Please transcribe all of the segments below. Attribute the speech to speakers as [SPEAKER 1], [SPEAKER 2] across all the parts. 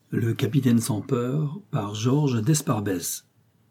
[SPEAKER 1] Le capitaine sans peur par Georges Desparbès.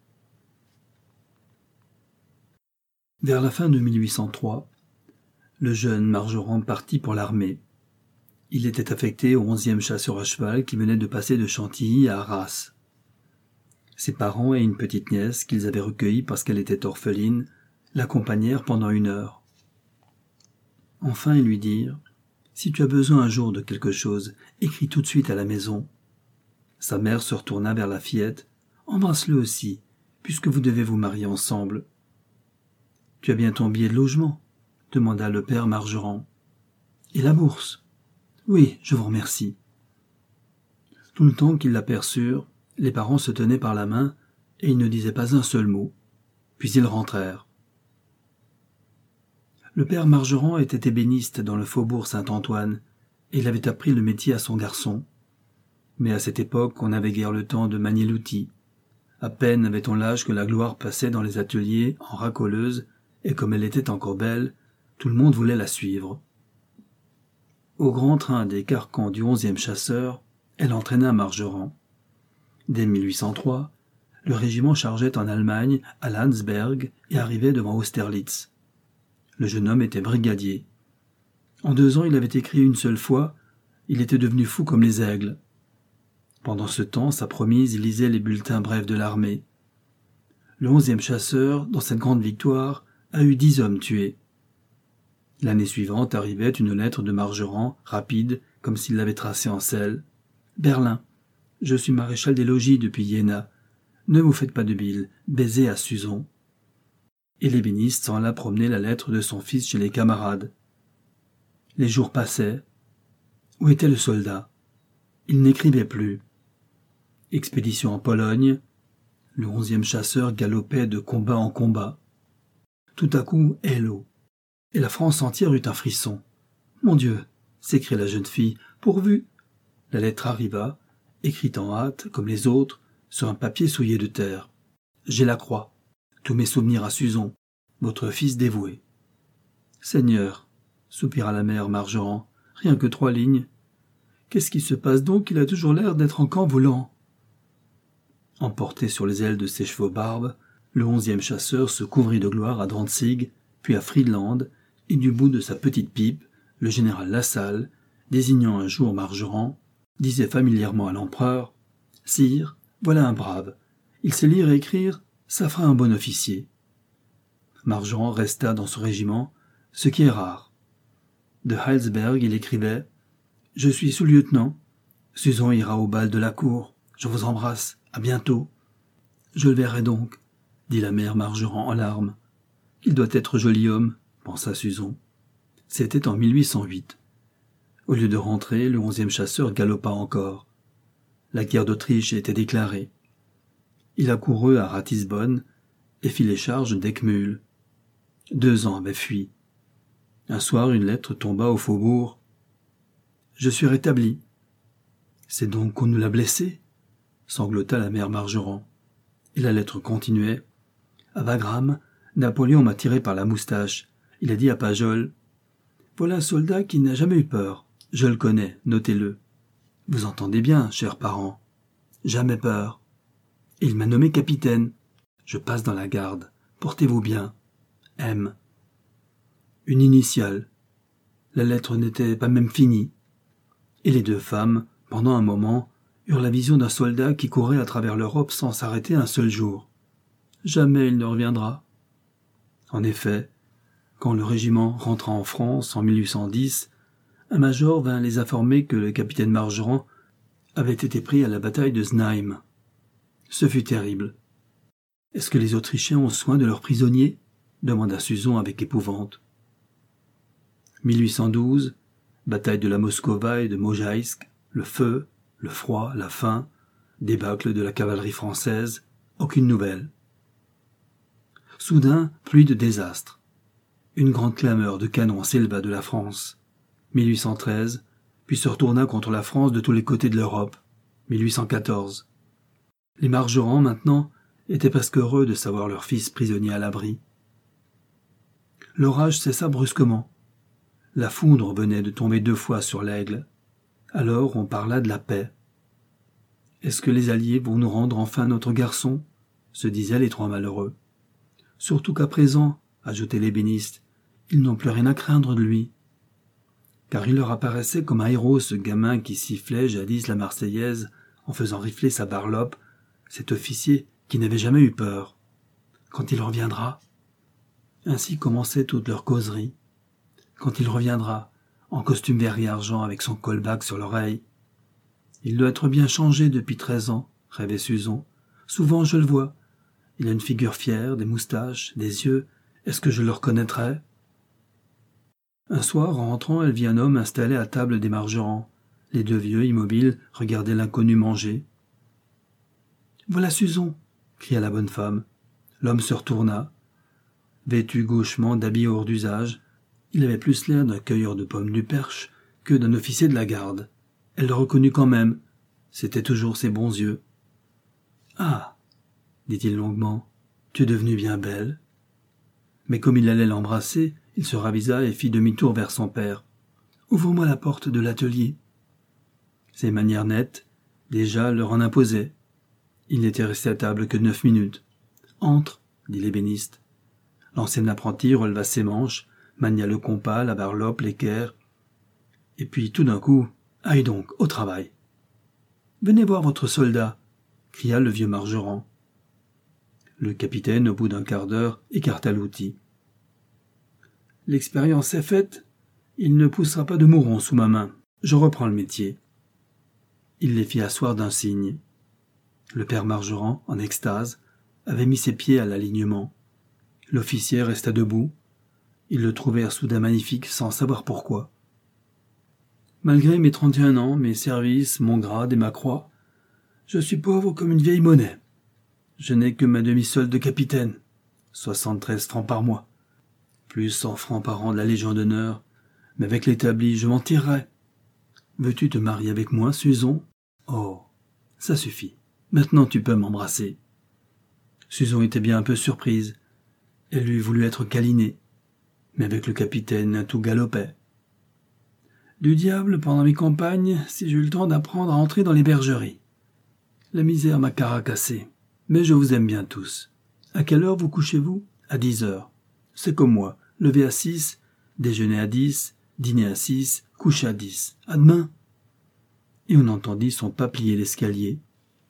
[SPEAKER 1] Vers la fin de 1803, le jeune Margeron partit pour l'armée. Il était affecté au 11e chasseur à cheval qui venait de passer de Chantilly à Arras. Ses parents et une petite nièce qu'ils avaient recueillie parce qu'elle était orpheline l'accompagnèrent pendant 1 heure. Enfin ils lui dirent « Si tu as besoin un jour de quelque chose, écris tout de suite à la maison. » Sa mère se retourna vers la fillette. « Embrasse-le aussi, puisque vous devez vous marier ensemble. »« Tu as bien ton billet de logement ?» demanda le père Margeron. « Et la bourse ?»« Oui, je vous remercie. » Tout le temps qu'ils l'aperçurent, les parents se tenaient par la main et ils ne disaient pas un seul mot. Puis ils rentrèrent. Le père Margeron était ébéniste dans le faubourg Saint-Antoine et il avait appris le métier à son garçon. Mais à cette époque, on n'avait guère le temps de manier l'outil. À peine avait-on l'âge que la gloire passait dans les ateliers en racoleuse, et comme elle était encore belle, tout le monde voulait la suivre. Au grand train des carcans du 11e chasseur, elle entraîna Margeron. Dès 1803, le régiment chargeait en Allemagne, à Landsberg, et arrivait devant Austerlitz. Le jeune homme était brigadier. En 2 ans, il avait écrit une seule fois, il était devenu fou comme les aigles. Pendant ce temps, sa promise lisait les bulletins brefs de l'armée. Le 11e chasseur, dans cette grande victoire, a eu 10 hommes tués. L'année suivante arrivait une lettre de Margeron, rapide, comme s'il l'avait tracée en sel. « Berlin, je suis maréchal des logis depuis Iéna. Ne vous faites pas de bile, baisez à Suzon. » Et l'ébéniste s'en alla promener la lettre de son fils chez les camarades. Les jours passaient. Où était le soldat? Il n'écrivait plus. Expédition en Pologne. Le 11e chasseur galopait de combat en combat. Tout à coup, hello. Et la France entière eut un frisson. « Mon Dieu !» s'écria la jeune fille. « Pourvu !» La lettre arriva, écrite en hâte, comme les autres, sur un papier souillé de terre. « J'ai la croix. Tous mes souvenirs à Suzon. Votre fils dévoué. »« Seigneur !» soupira la mère Margeron. « Rien que 3 lignes. Qu'est-ce qui se passe donc? Il a toujours l'air d'être en camp volant. » Emporté sur les ailes de ses chevaux barbes, le 11e chasseur se couvrit de gloire à Dantzig, puis à Friedland, et du bout de sa petite pipe, le général Lassalle, désignant un jour Margeron, disait familièrement à l'empereur « Sire, voilà un brave. Il sait lire et écrire, ça fera un bon officier. » Margeron resta dans son régiment, ce qui est rare. De Heilsberg, il écrivait « Je suis sous-lieutenant. Suzon ira au bal de la cour. Je vous embrasse. À bientôt. »« Je le verrai donc, » dit la mère Margeron en larmes. « Il doit être joli homme, » pensa Suzon. C'était en 1808. Au lieu de rentrer, le 11e chasseur galopa encore. La guerre d'Autriche était déclarée. Il accourut à Ratisbonne et fit les charges d'Eckmühl. 2 ans avaient fui. Un soir, une lettre tomba au faubourg. « Je suis rétabli. »« C'est donc qu'on nous l'a blessé ?» sanglota la mère Margeron. Et la lettre continuait. « À Wagram, Napoléon m'a tiré par la moustache. Il a dit à Pajol, « Voilà un soldat qui n'a jamais eu peur. Je le connais, notez-le. Vous entendez bien, chers parents. Jamais peur. Et il m'a nommé capitaine. Je passe dans la garde. Portez-vous bien. M. » Une initiale. La lettre n'était pas même finie. Et les 2 femmes, pendant un moment, eurent la vision d'un soldat qui courait à travers l'Europe sans s'arrêter un seul jour. Jamais il ne reviendra. En effet, quand le régiment rentra en France en 1810, un major vint les informer que le capitaine Margeron avait été pris à la bataille de Znaïm. Ce fut terrible. « Est-ce que les Autrichiens ont soin de leurs prisonniers ?» demanda Suzon avec épouvante. 1812, bataille de la Moskowa et de Mojaisk, le feu, le froid, la faim, débâcle de la cavalerie française, aucune nouvelle. Soudain, pluie de désastres. Une grande clameur de canon s'éleva de la France. 1813, puis se retourna contre la France de tous les côtés de l'Europe. 1814. Les Margeron, maintenant, étaient presque heureux de savoir leur fils prisonnier à l'abri. L'orage cessa brusquement. La foudre venait de tomber 2 fois sur l'Aigle. Alors on parla de la paix. Est-ce que les Alliés vont nous rendre enfin notre garçon ? Se disaient les trois malheureux. Surtout qu'à présent, ajoutaient les bénistes, ils n'ont plus rien à craindre de lui. Car il leur apparaissait comme un héros, ce gamin qui sifflait jadis la Marseillaise en faisant rifler sa barloppe, cet officier qui n'avait jamais eu peur. Quand il reviendra ? Ainsi commençait toute leur causerie. Quand il reviendra, en costume vert et argent avec son colbac sur l'oreille. Il doit être bien changé depuis 13 ans, rêvait Suzon. Souvent je le vois. Il a une figure fière, des moustaches, des yeux. Est-ce que je le reconnaîtrais ? Un soir, en rentrant, elle vit un homme installé à table des Margerand. Les deux vieux, immobiles, regardaient l'inconnu manger. « Voilà Suzon !» cria la bonne femme. L'homme se retourna. Vêtu gauchement d'habits hors d'usage, il avait plus l'air d'un cueilleur de pommes du Perche que d'un officier de la garde. Elle le reconnut quand même. C'étaient toujours ses bons yeux. « Ah !» dit-il longuement, « tu es devenue bien belle. » Mais comme il allait l'embrasser, il se ravisa et fit demi-tour vers son père. « Ouvre-moi la porte de l'atelier. » Ses manières nettes, déjà, leur en imposaient. Il n'était resté à table que 9 minutes. « Entre, » dit l'ébéniste. L'ancien apprenti releva ses manches, mania le compas, la barloppe, l'équerre. Et puis, tout d'un coup, « Aïe donc, au travail !»« Venez voir votre soldat !» cria le vieux Margerand. Le capitaine, au bout d'un quart d'heure, écarta l'outil. « L'expérience est faite. Il ne poussera pas de mourons sous ma main. Je reprends le métier. » Il les fit asseoir d'un signe. Le père Margerand, en extase, avait mis ses pieds à l'alignement. L'officier resta debout. Ils le trouvèrent soudain magnifique, sans savoir pourquoi. « Malgré mes 31 ans, mes services, mon grade et ma croix, je suis pauvre comme une vieille monnaie. Je n'ai que ma demi-solde de capitaine, 73 francs par mois, plus 100 francs par an de la Légion d'honneur, mais avec l'établi, je m'en tirerai. Veux-tu te marier avec moi, Suzon ? Oh, ça suffit. Maintenant tu peux m'embrasser. » Suzon était bien un peu surprise. Elle eût voulu être câlinée, mais avec le capitaine, tout galopait. « Du diable, pendant mes campagnes, si j'ai eu le temps d'apprendre à entrer dans les bergeries. La misère m'a caracassé, mais je vous aime bien tous. À quelle heure vous couchez-vous ? À 10 heures. C'est comme moi, lever à 6, déjeuner à 10, dîner à 6, coucher à 10. À demain !» Et on entendit son pas plier l'escalier.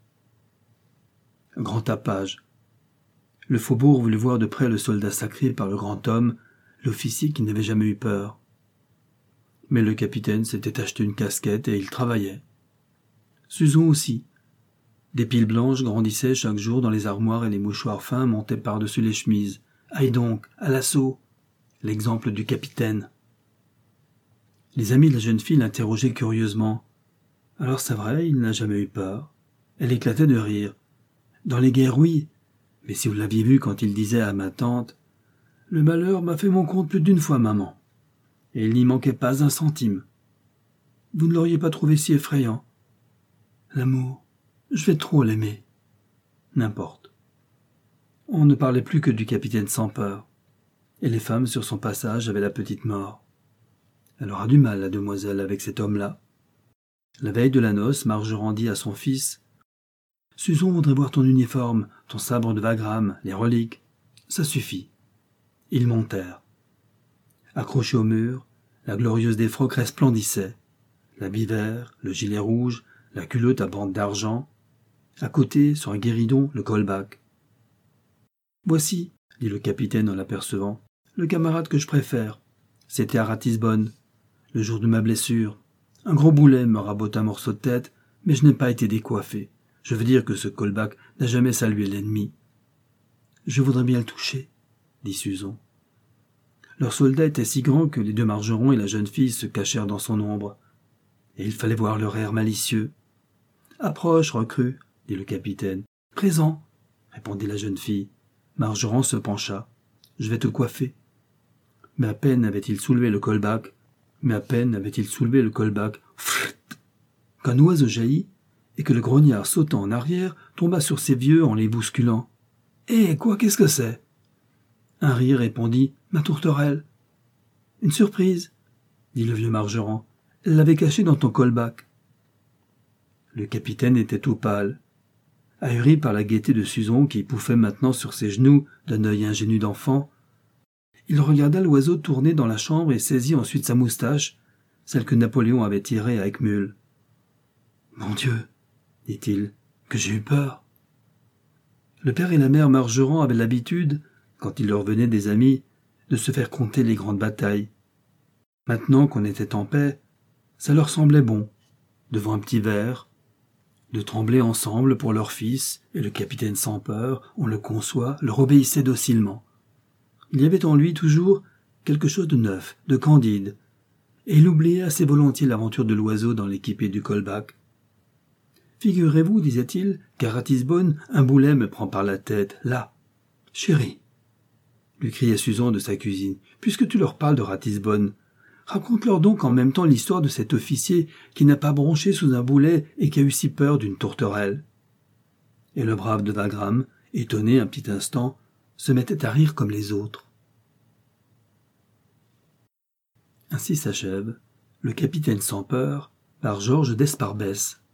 [SPEAKER 1] Grand tapage. Le faubourg voulut voir de près le soldat sacré par le grand homme, l'officier qui n'avait jamais eu peur. Mais le capitaine s'était acheté une casquette et il travaillait. Suzon aussi. Des piles blanches grandissaient chaque jour dans les armoires et les mouchoirs fins montaient par-dessus les chemises. Aïe donc, à l'assaut ! L'exemple du capitaine. Les amis de la jeune fille l'interrogeaient curieusement. Alors c'est vrai, il n'a jamais eu peur. Elle éclatait de rire. Dans les guerres, oui. Mais si vous l'aviez vu quand il disait à ma tante « Le malheur m'a fait mon compte plus d'une fois, maman. » Et il n'y manquait pas un centime. Vous ne l'auriez pas trouvé si effrayant. L'amour, je vais trop l'aimer. N'importe. On ne parlait plus que du capitaine sans peur. Et les femmes sur son passage avaient la petite mort. Elle aura du mal, la demoiselle, avec cet homme-là. La veille de la noce, Margerand dit à son fils « Suzon voudrait voir ton uniforme, ton sabre de Wagram, les reliques. Ça suffit. » Ils montèrent. Accrochée au mur, la glorieuse des frocs resplendissait. L'habit vert, le gilet rouge, la culotte à bande d'argent. À côté, sur un guéridon, le colbac. « Voici, » dit le capitaine en l'apercevant, « le camarade que je préfère. C'était à Ratisbonne, le jour de ma blessure. Un gros boulet me rabote un morceau de tête, mais je n'ai pas été décoiffé. Je veux dire que ce colbac n'a jamais salué l'ennemi. »« Je voudrais bien le toucher, » dit Suzon. Leur soldat était si grand que les deux Margerond et la jeune fille se cachèrent dans son ombre. Et il fallait voir leur air malicieux. « Approche, recrue, » dit le capitaine. « Présent, » répondit la jeune fille. Margerand se pencha. « Je vais te coiffer. » Mais à peine avait-il soulevé le colbac, qu'un oiseau jaillit et que le grognard sautant en arrière tomba sur ses vieux en les bousculant. « Eh, quoi, qu'est-ce que c'est ?» Un rire répondit « Ma tourterelle. »« Une surprise, » dit le vieux Margerand. « Elle l'avait cachée dans ton colbac. » Le capitaine était tout pâle. Ahuri par la gaieté de Suzon qui pouffait maintenant sur ses genoux d'un œil ingénu d'enfant, il regarda l'oiseau tourner dans la chambre et saisit ensuite sa moustache, celle que Napoléon avait tirée à Eckmühl. « Mon Dieu, dit-il, que j'ai eu peur. » Le père et la mère Margerand avaient l'habitude, quand il leur venait des amis, de se faire conter les grandes batailles. Maintenant qu'on était en paix, ça leur semblait bon, devant un petit verre, de trembler ensemble pour leur fils, et le capitaine sans peur, on le conçoit, leur obéissait docilement. Il y avait en lui toujours quelque chose de neuf, de candide, et il oubliait assez volontiers l'aventure de l'oiseau dans l'équipée du Kolbak. « Figurez-vous, disait-il, qu'à Ratisbonne, un boulet me prend par la tête, là. Chérie, lui cria Suzon de sa cuisine, puisque tu leur parles de Ratisbonne, raconte-leur donc en même temps l'histoire de cet officier qui n'a pas bronché sous un boulet et qui a eu si peur d'une tourterelle. » Et le brave de Wagram, étonné un petit instant, se mettait à rire comme les autres. Ainsi s'achève Le capitaine sans peur par Georges Desparbès.